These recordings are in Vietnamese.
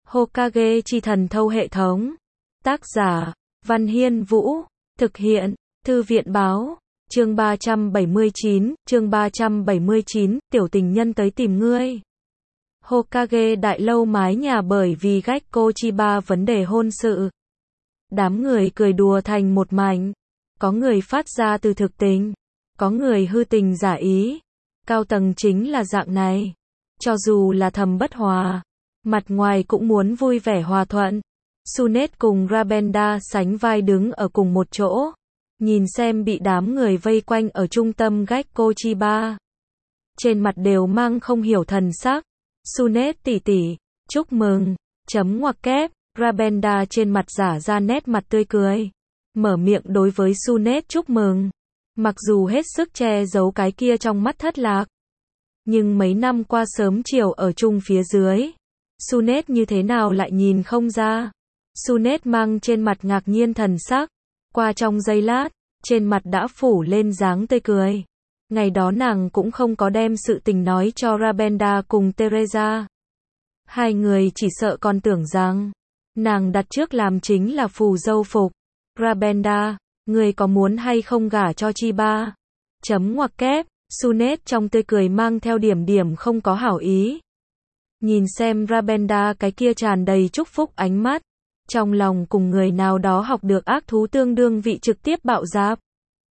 Hokage chi thần thâu hệ thống. Tác giả, Văn Hiên Vũ. Thực hiện, Thư viện Báo. Chương 379, tiểu tình nhân tới tìm ngươi. Hokage đại lâu mái nhà bởi vì Gekko Chiba vấn đề hôn sự. Đám người cười đùa thành một mảnh. Có người phát ra từ thực tình, có người hư tình giả ý. Cao tầng chính là dạng này. Cho dù là thầm bất hòa, mặt ngoài cũng muốn vui vẻ hòa thuận. Tsunade cùng Rabenda sánh vai đứng ở cùng một chỗ, nhìn xem bị đám người vây quanh ở trung tâm Gekko Chiba. Trên mặt đều mang không hiểu thần sắc. Tsunade tỷ tỷ, chúc mừng, chấm ngoặc kép. Rabenda trên mặt giả ra nét mặt tươi cười, mở miệng đối với Tsunade chúc mừng. Mặc dù hết sức che giấu cái kia trong mắt thất lạc, nhưng mấy năm qua sớm chiều ở chung phía dưới, Tsunade như thế nào lại nhìn không ra. Tsunade mang trên mặt ngạc nhiên thần sắc, qua trong giây lát, trên mặt đã phủ lên dáng tươi cười. Ngày đó nàng cũng không có đem sự tình nói cho Rabenda cùng Teresa. Hai người chỉ sợ còn tưởng rằng nàng đặt trước làm chính là phù dâu phục. Rabenda, người có muốn hay không gả cho Chiba? Chấm ngoặc kép. Tsunade trong tươi cười mang theo điểm không có hảo ý. Nhìn xem Rabenda cái kia tràn đầy chúc phúc ánh mắt, trong lòng cùng người nào đó học được ác thú tương đương vị trực tiếp bạo dạp.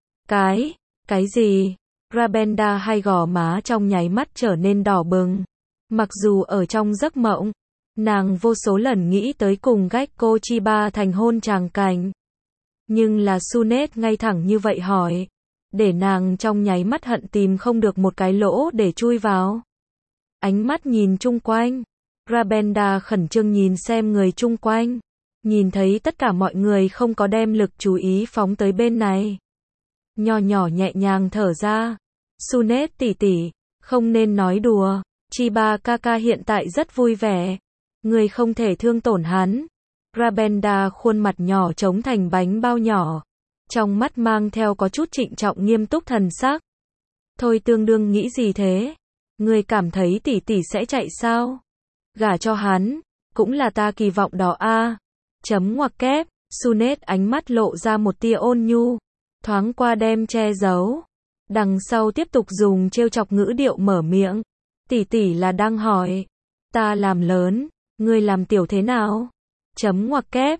Cái gì? Rabenda hai gò má trong nháy mắt trở nên đỏ bừng. Mặc dù ở trong giấc mộng, nàng vô số lần nghĩ tới cùng Gekko Chiba thành hôn tràng cảnh. Nhưng là Tsunade ngay thẳng như vậy hỏi, để nàng trong nháy mắt hận tìm không được một cái lỗ để chui vào. Ánh mắt nhìn chung quanh, Rabenda khẩn trương nhìn xem người chung quanh, nhìn thấy tất cả mọi người không có đem lực chú ý phóng tới bên này. Nho nhỏ nhẹ nhàng thở ra. Tsunade tỷ tỷ, không nên nói đùa, Chiba Kaka hiện tại rất vui vẻ, người không thể thương tổn hắn. Rabenda khuôn mặt nhỏ trống thành bánh bao nhỏ, trong mắt mang theo có chút trịnh trọng nghiêm túc thần sắc. Thôi tương đương nghĩ gì thế? Người cảm thấy tỷ tỷ sẽ chạy sao? Gả cho hắn, cũng là ta kỳ vọng đó a. Chấm ngoặc kép. Tsunade ánh mắt lộ ra một tia ôn nhu, thoáng qua đem che giấu. Đằng sau tiếp tục dùng trêu chọc ngữ điệu mở miệng. Tỷ tỷ là đang hỏi, ta làm lớn, ngươi làm tiểu thế nào? Chấm ngoặc kép.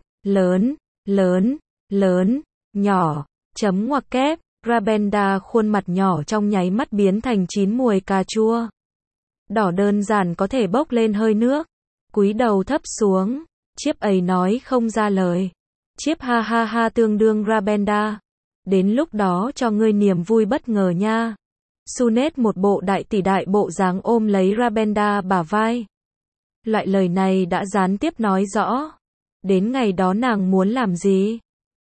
Lớn, nhỏ, chấm ngoặc kép. Rabenda khuôn mặt nhỏ trong nháy mắt biến thành chín mùi cà chua. Đỏ đơn giản có thể bốc lên hơi nước. Cúi đầu thấp xuống, chiếp ấy nói không ra lời. Chiếp ha ha ha tương đương Rabenda. Đến lúc đó cho ngươi niềm vui bất ngờ nha. Tsunade một bộ đại tỷ đại bộ dáng ôm lấy Rabenda bả vai. Loại lời này đã gián tiếp nói rõ. Đến ngày đó nàng muốn làm gì?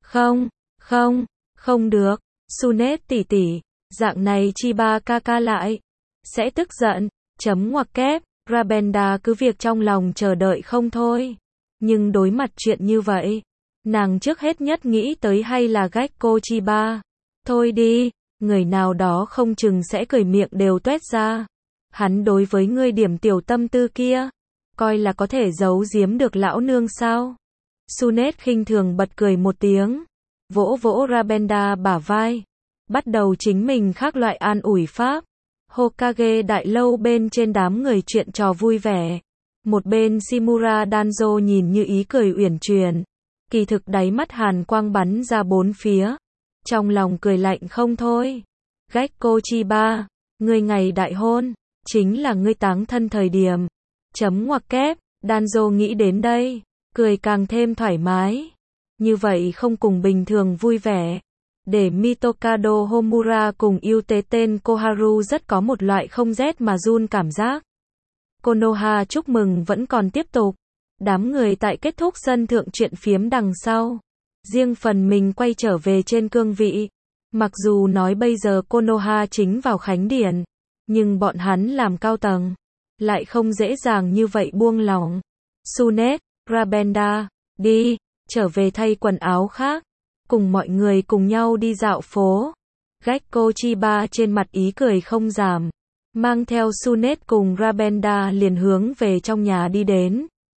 Không được. Tsunade tỷ tỷ, dạng này Chiba Kaka lại sẽ tức giận. Chấm ngoặc kép. Rabenda cứ việc trong lòng chờ đợi không thôi. Nhưng đối mặt chuyện như vậy, nàng trước hết nhất nghĩ tới hay là Gekko Chiba. Thôi đi, người nào đó không chừng sẽ cười miệng đều tuét ra. Hắn đối với ngươi điểm tiểu tâm tư kia, coi là có thể giấu giếm được lão nương sao? Tsunade khinh thường bật cười một tiếng, vỗ vỗ Rabenda bả vai, bắt đầu chính mình khác loại an ủi pháp. Hokage đại lâu bên trên đám người chuyện trò vui vẻ. Một bên Shimura Danzo nhìn như ý cười uyển chuyển, kỳ thực đáy mắt hàn quang bắn ra bốn phía, trong lòng cười lạnh không thôi. Gekko Chiba, ngươi ngày đại hôn, chính là ngươi táng thân thời điểm. Chấm ngoặc kép. Danzo nghĩ đến đây, cười càng thêm thoải mái. Như vậy không cùng bình thường vui vẻ. Để Mitokado Homura cùng yêu tế tên Koharu rất có một loại không rét mà run cảm giác. Konoha chúc mừng vẫn còn tiếp tục. Đám người tại kết thúc sân thượng chuyện phiếm đằng sau, riêng phần mình quay trở về trên cương vị. Mặc dù nói bây giờ Konoha chính vào khánh điển, nhưng bọn hắn làm cao tầng, lại không dễ dàng như vậy buông lỏng. Tsunade, Rabenda, đi, trở về thay quần áo khác, cùng mọi người cùng nhau đi dạo phố. Gekko Chiba trên mặt ý cười không giảm, mang theo Tsunade cùng Rabenda liền hướng về trong nhà đi đến.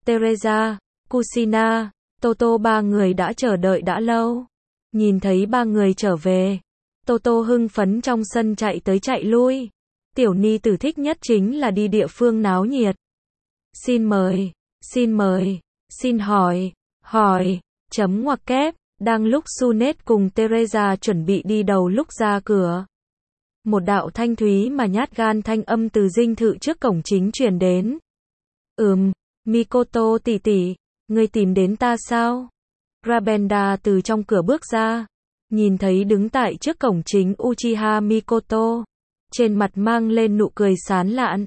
Teresa, Kushina, Toto ba người đã chờ đợi đã lâu. Nhìn thấy ba người trở về, Toto hưng phấn trong sân chạy tới chạy lui. Tiểu ni tử thích nhất chính là đi địa phương náo nhiệt. Xin mời, xin mời, xin hỏi, hỏi, chấm ngoặc kép. Đang lúc Sunet cùng Teresa chuẩn bị đi đầu lúc ra cửa, một đạo thanh thúy mà nhát gan thanh âm từ dinh thự trước cổng chính truyền đến. Mikoto tỷ tỷ, ngươi tìm đến ta sao? Rabenda từ trong cửa bước ra, nhìn thấy đứng tại trước cổng chính Uchiha Mikoto, trên mặt mang lên nụ cười sán lạn.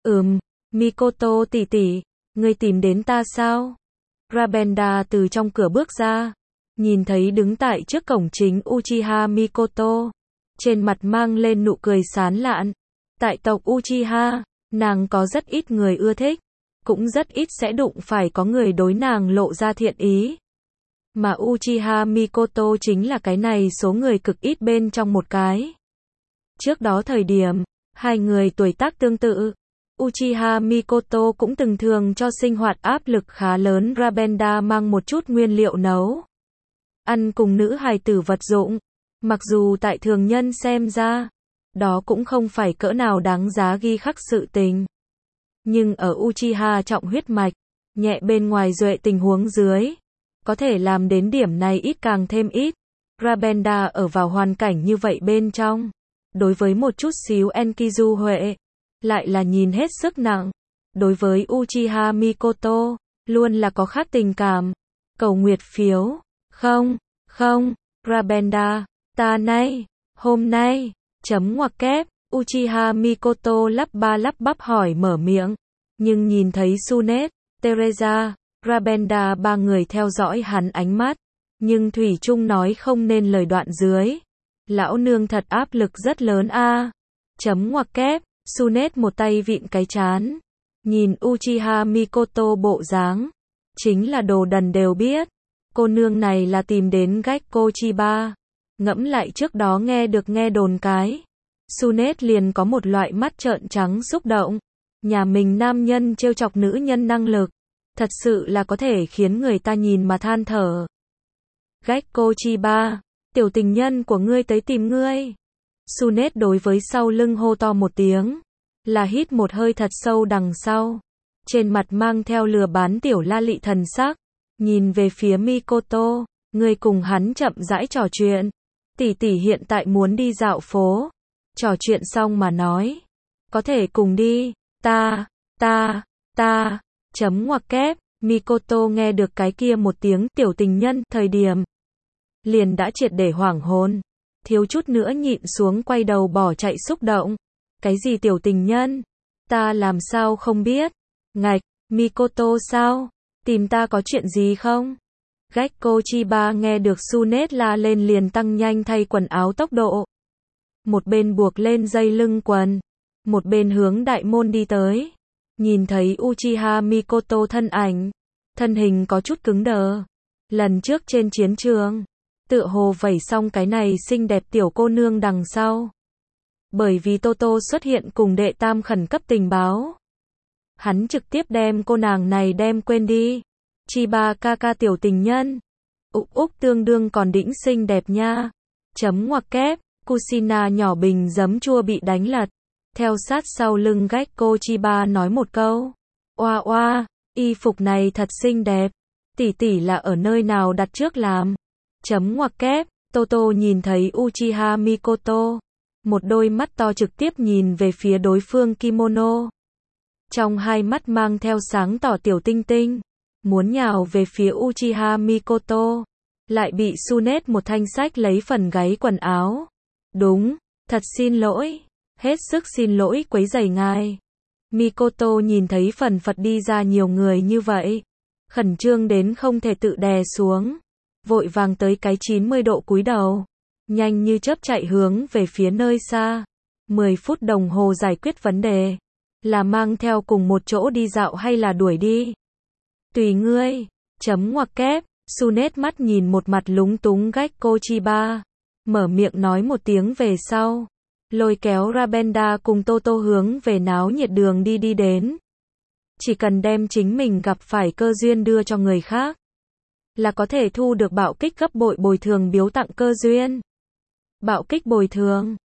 Mikoto tỷ tỷ, ngươi tìm đến ta sao? Rabenda từ trong cửa bước ra, nhìn thấy đứng tại trước cổng chính Uchiha Mikoto, trên mặt mang lên nụ cười sán lạn. Tại tộc Uchiha, nàng có rất ít người ưa thích, cũng rất ít sẽ đụng phải có người đối nàng lộ ra thiện ý. Mà Uchiha Mikoto chính là cái này số người cực ít bên trong một cái. Trước đó thời điểm, hai người tuổi tác tương tự, Uchiha Mikoto cũng từng thường cho sinh hoạt áp lực khá lớn Rabenda mang một chút nguyên liệu nấu ăn cùng nữ hài tử vật dụng. Mặc dù tại thường nhân xem ra, đó cũng không phải cỡ nào đáng giá ghi khắc sự tình. Nhưng ở Uchiha trọng huyết mạch, nhẹ bên ngoài duệ tình huống dưới, có thể làm đến điểm này ít càng thêm ít. Rabenda ở vào hoàn cảnh như vậy bên trong, đối với một chút xíu Enkidu Huệ, lại là nhìn hết sức nặng. Đối với Uchiha Mikoto, luôn là có khác tình cảm. Cầu nguyệt phiếu. Không, Rabenda, ta nay, hôm nay, chấm ngoặc kép, Uchiha Mikoto lắp ba lắp bắp hỏi mở miệng, nhưng nhìn thấy Sunet, Teresa, Rabenda ba người theo dõi hắn ánh mắt, nhưng thủy chung nói không nên lời đoạn dưới. Lão nương thật áp lực rất lớn a. Chấm ngoặc kép, Sunet một tay vịn cái trán, nhìn Uchiha Mikoto bộ dáng, chính là đồ đần đều biết. Cô nương này là tìm đến Gekko Chiba. Ngẫm lại trước đó nghe đồn cái, Sunet liền có một loại mắt trợn trắng xúc động. Nhà mình nam nhân trêu chọc nữ nhân năng lực, thật sự là có thể khiến người ta nhìn mà than thở. Gekko Chiba, tiểu tình nhân của ngươi tới tìm ngươi. Sunet đối với sau lưng hô to một tiếng, là hít một hơi thật sâu đằng sau, trên mặt mang theo lừa bán tiểu la lị thần sắc. Nhìn về phía Mikoto, người cùng hắn chậm rãi trò chuyện. Tỷ tỷ hiện tại muốn đi dạo phố. Trò chuyện xong mà nói, có thể cùng đi. Ta, chấm ngoặc kép. Mikoto nghe được cái kia một tiếng tiểu tình nhân thời điểm, liền đã triệt để hoảng hồn, thiếu chút nữa nhịn xuống quay đầu bỏ chạy xúc động. Cái gì tiểu tình nhân? Ta làm sao không biết? Ngạch, Mikoto sao? Tìm ta có chuyện gì không? Gekko Chiba nghe được Sunet la lên liền tăng nhanh thay quần áo tốc độ. Một bên buộc lên dây lưng quần, một bên hướng đại môn đi tới. Nhìn thấy Uchiha Mikoto thân ảnh, thân hình có chút cứng đờ. Lần trước trên chiến trường, tựa hồ vẩy xong cái này xinh đẹp tiểu cô nương đằng sau. Bởi vì Toto xuất hiện cùng đệ tam khẩn cấp tình báo, hắn trực tiếp đem cô nàng này đem quên đi. Chiba Kaka tiểu tình nhân, tương đương còn đĩnh xinh đẹp nha. Chấm ngoặc kép, Kushina nhỏ bình giấm chua bị đánh lật, theo sát sau lưng Gekko Chiba nói một câu. Oa, y phục này thật xinh đẹp, tỷ tỷ là ở nơi nào đặt trước làm. Chấm ngoặc kép, Toto nhìn thấy Uchiha Mikoto, một đôi mắt to trực tiếp nhìn về phía đối phương kimono. Trong hai mắt mang theo sáng tỏ tiểu tinh tinh, muốn nhào về phía Uchiha Mikoto, lại bị Sunet một thanh sách lấy phần gáy quần áo. Đúng, thật xin lỗi, hết sức xin lỗi quấy rầy ngài. Mikoto nhìn thấy phần phật đi ra nhiều người như vậy, khẩn trương đến không thể tự đè xuống, vội vàng tới cái 90 độ cúi đầu, nhanh như chớp chạy hướng về phía nơi xa. 10 phút đồng hồ giải quyết vấn đề, là mang theo cùng một chỗ đi dạo hay là đuổi đi? Tùy ngươi. Chấm ngoặc kép, Sunet mắt nhìn một mặt lúng túng Gekko Chiba, mở miệng nói một tiếng về sau, lôi kéo Rabenda cùng Toto hướng về náo nhiệt đường đi đến. Chỉ cần đem chính mình gặp phải cơ duyên đưa cho người khác, là có thể thu được bạo kích gấp bội bồi thường biếu tặng cơ duyên. Bạo kích bồi thường.